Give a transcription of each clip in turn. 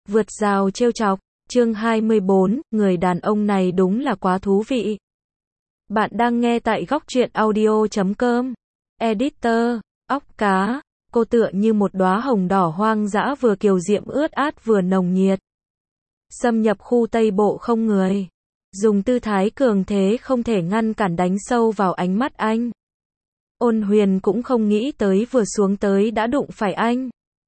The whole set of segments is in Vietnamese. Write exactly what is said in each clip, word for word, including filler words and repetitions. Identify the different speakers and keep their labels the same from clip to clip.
Speaker 1: Vượt rào trêu chọc, chương hai mươi bốn, người đàn ông này đúng là quá thú vị. Bạn đang nghe tại góc truyện audio chấm com. Editor, óc cá, cô tựa như một đóa hồng đỏ hoang dã vừa kiều diễm ướt át vừa nồng nhiệt. Xâm nhập khu Tây Bộ không người. Dùng tư thái cường thế không thể ngăn cản đánh sâu vào ánh mắt anh. Ôn Huyền cũng không nghĩ tới vừa xuống tới đã đụng phải anh.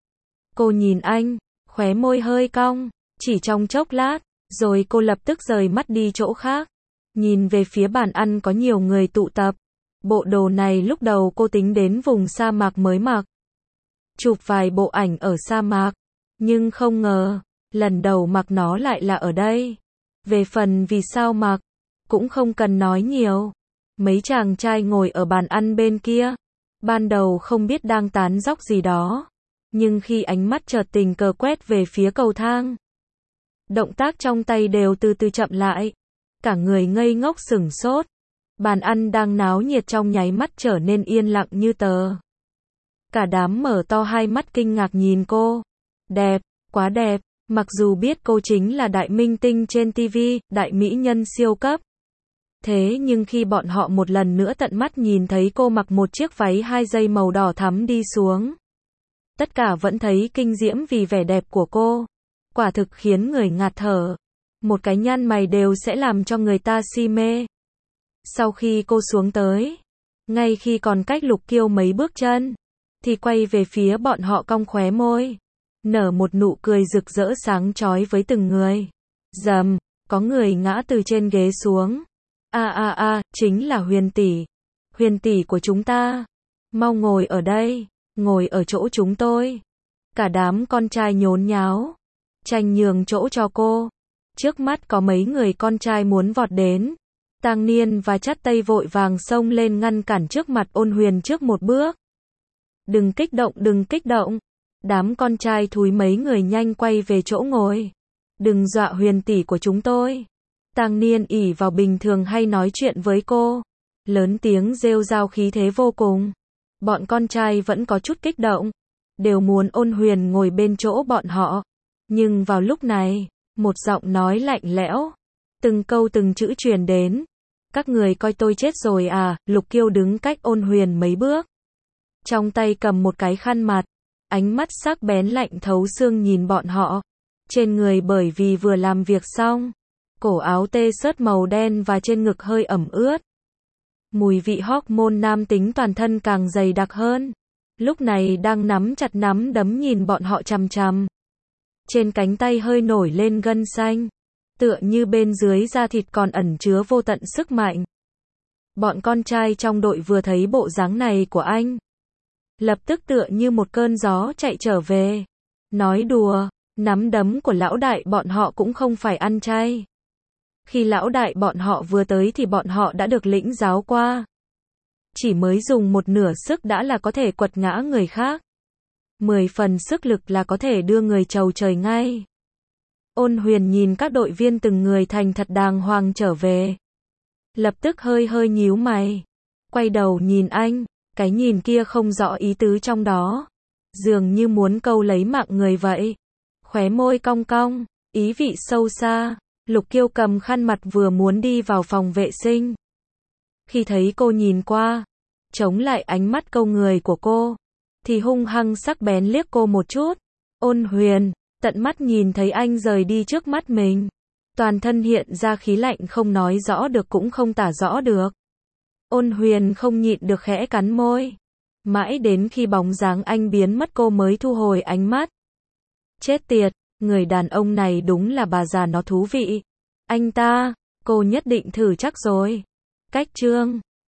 Speaker 1: Cô nhìn anh, khóe môi hơi cong, chỉ trong chốc lát, rồi cô lập tức rời mắt đi chỗ khác. Nhìn về phía bàn ăn có nhiều người tụ tập. Bộ đồ này lúc đầu cô tính đến vùng sa mạc mới mặc. Chụp vài bộ ảnh ở sa mạc, nhưng không ngờ, lần đầu mặc nó lại là ở đây. Về phần vì sao mặc, cũng không cần nói nhiều. Mấy chàng trai ngồi ở bàn ăn bên kia, ban đầu không biết đang tán dóc gì đó. Nhưng khi ánh mắt chợt tình cờ quét về phía cầu thang, động tác trong tay đều từ từ chậm lại. Cả người ngây ngốc sửng sốt. Bàn ăn đang náo nhiệt trong nháy mắt trở nên yên lặng như tờ. Cả đám mở to hai mắt kinh ngạc nhìn cô. Đẹp, quá đẹp. Mặc dù biết cô chính là đại minh tinh trên ti vi, đại mỹ nhân siêu cấp. Thế nhưng khi bọn họ một lần nữa tận mắt nhìn thấy cô mặc một chiếc váy hai dây màu đỏ thắm đi xuống, tất cả vẫn thấy kinh diễm vì vẻ đẹp của cô. Quả thực khiến người ngạt thở. Một cái nhăn mày đều sẽ làm cho người ta si mê. Sau khi cô xuống tới, ngay khi còn cách Lục Kiêu mấy bước chân, thì quay về phía bọn họ cong khóe môi, nở một nụ cười rực rỡ sáng chói với từng người. Rầm, có người ngã từ trên ghế xuống. A a a, chính là Huyền tỷ. Huyền tỷ của chúng ta. Mau ngồi ở đây, ngồi ở chỗ chúng tôi. Cả đám con trai nhốn nháo, tranh nhường chỗ cho cô. Trước mắt có mấy người con trai muốn vọt đến. Tang Niên và Chát Tây vội vàng xông lên ngăn cản trước mặt Ôn Huyền trước một bước. Đừng kích động, đừng kích động. Đám con trai thúi mấy người nhanh quay về chỗ ngồi. Đừng dọa Huyền tỷ của chúng tôi. Tang Niên ỷ vào bình thường hay nói chuyện với cô, lớn tiếng rêu rao khí thế vô cùng. Bọn con trai vẫn có chút kích động, đều muốn Ôn Huyền ngồi bên chỗ bọn họ. Nhưng vào lúc này, một giọng nói lạnh lẽo, từng câu từng chữ truyền đến. Các người coi tôi chết rồi à? Lục Kiêu đứng cách Ôn Huyền mấy bước, trong tay cầm một cái khăn mặt, ánh mắt sắc bén lạnh thấu xương nhìn bọn họ. Trên người bởi vì vừa làm việc xong, cổ áo tê xớt màu đen và trên ngực hơi ẩm ướt. Mùi vị hormone nam tính toàn thân càng dày đặc hơn. Lúc này đang nắm chặt nắm đấm nhìn bọn họ chằm chằm. Trên cánh tay hơi nổi lên gân xanh, tựa như bên dưới da thịt còn ẩn chứa vô tận sức mạnh. Bọn con trai trong đội vừa thấy bộ dáng này của anh, lập tức tựa như một cơn gió chạy trở về. Nói đùa, nắm đấm của lão đại bọn họ cũng không phải ăn chay. Khi lão đại bọn họ vừa tới thì bọn họ đã được lĩnh giáo qua. Chỉ mới dùng một nửa sức đã là có thể quật ngã người khác. Mười phần sức lực là có thể đưa người trầu trời ngay. Ôn Huyền nhìn các đội viên từng người thành thật đàng hoàng trở về, lập tức hơi hơi nhíu mày, quay đầu nhìn anh, cái nhìn kia không rõ ý tứ trong đó, dường như muốn câu lấy mạng người vậy. Khóe môi cong cong, ý vị sâu xa. Lục Kiêu cầm khăn mặt vừa muốn đi vào phòng vệ sinh. Khi thấy cô nhìn qua, chống lại ánh mắt câu người của cô, thì hung hăng sắc bén liếc cô một chút. Ôn Huyền, tận mắt nhìn thấy anh rời đi trước mắt mình. Toàn thân hiện ra khí lạnh không nói rõ được cũng không tả rõ được. Ôn Huyền không nhịn được khẽ cắn môi. Mãi đến khi bóng dáng anh biến mất cô mới thu hồi ánh mắt. Chết tiệt, người đàn ông này đúng là bà già nó thú vị. Anh ta, cô nhất định thử chắc rồi. Cách chương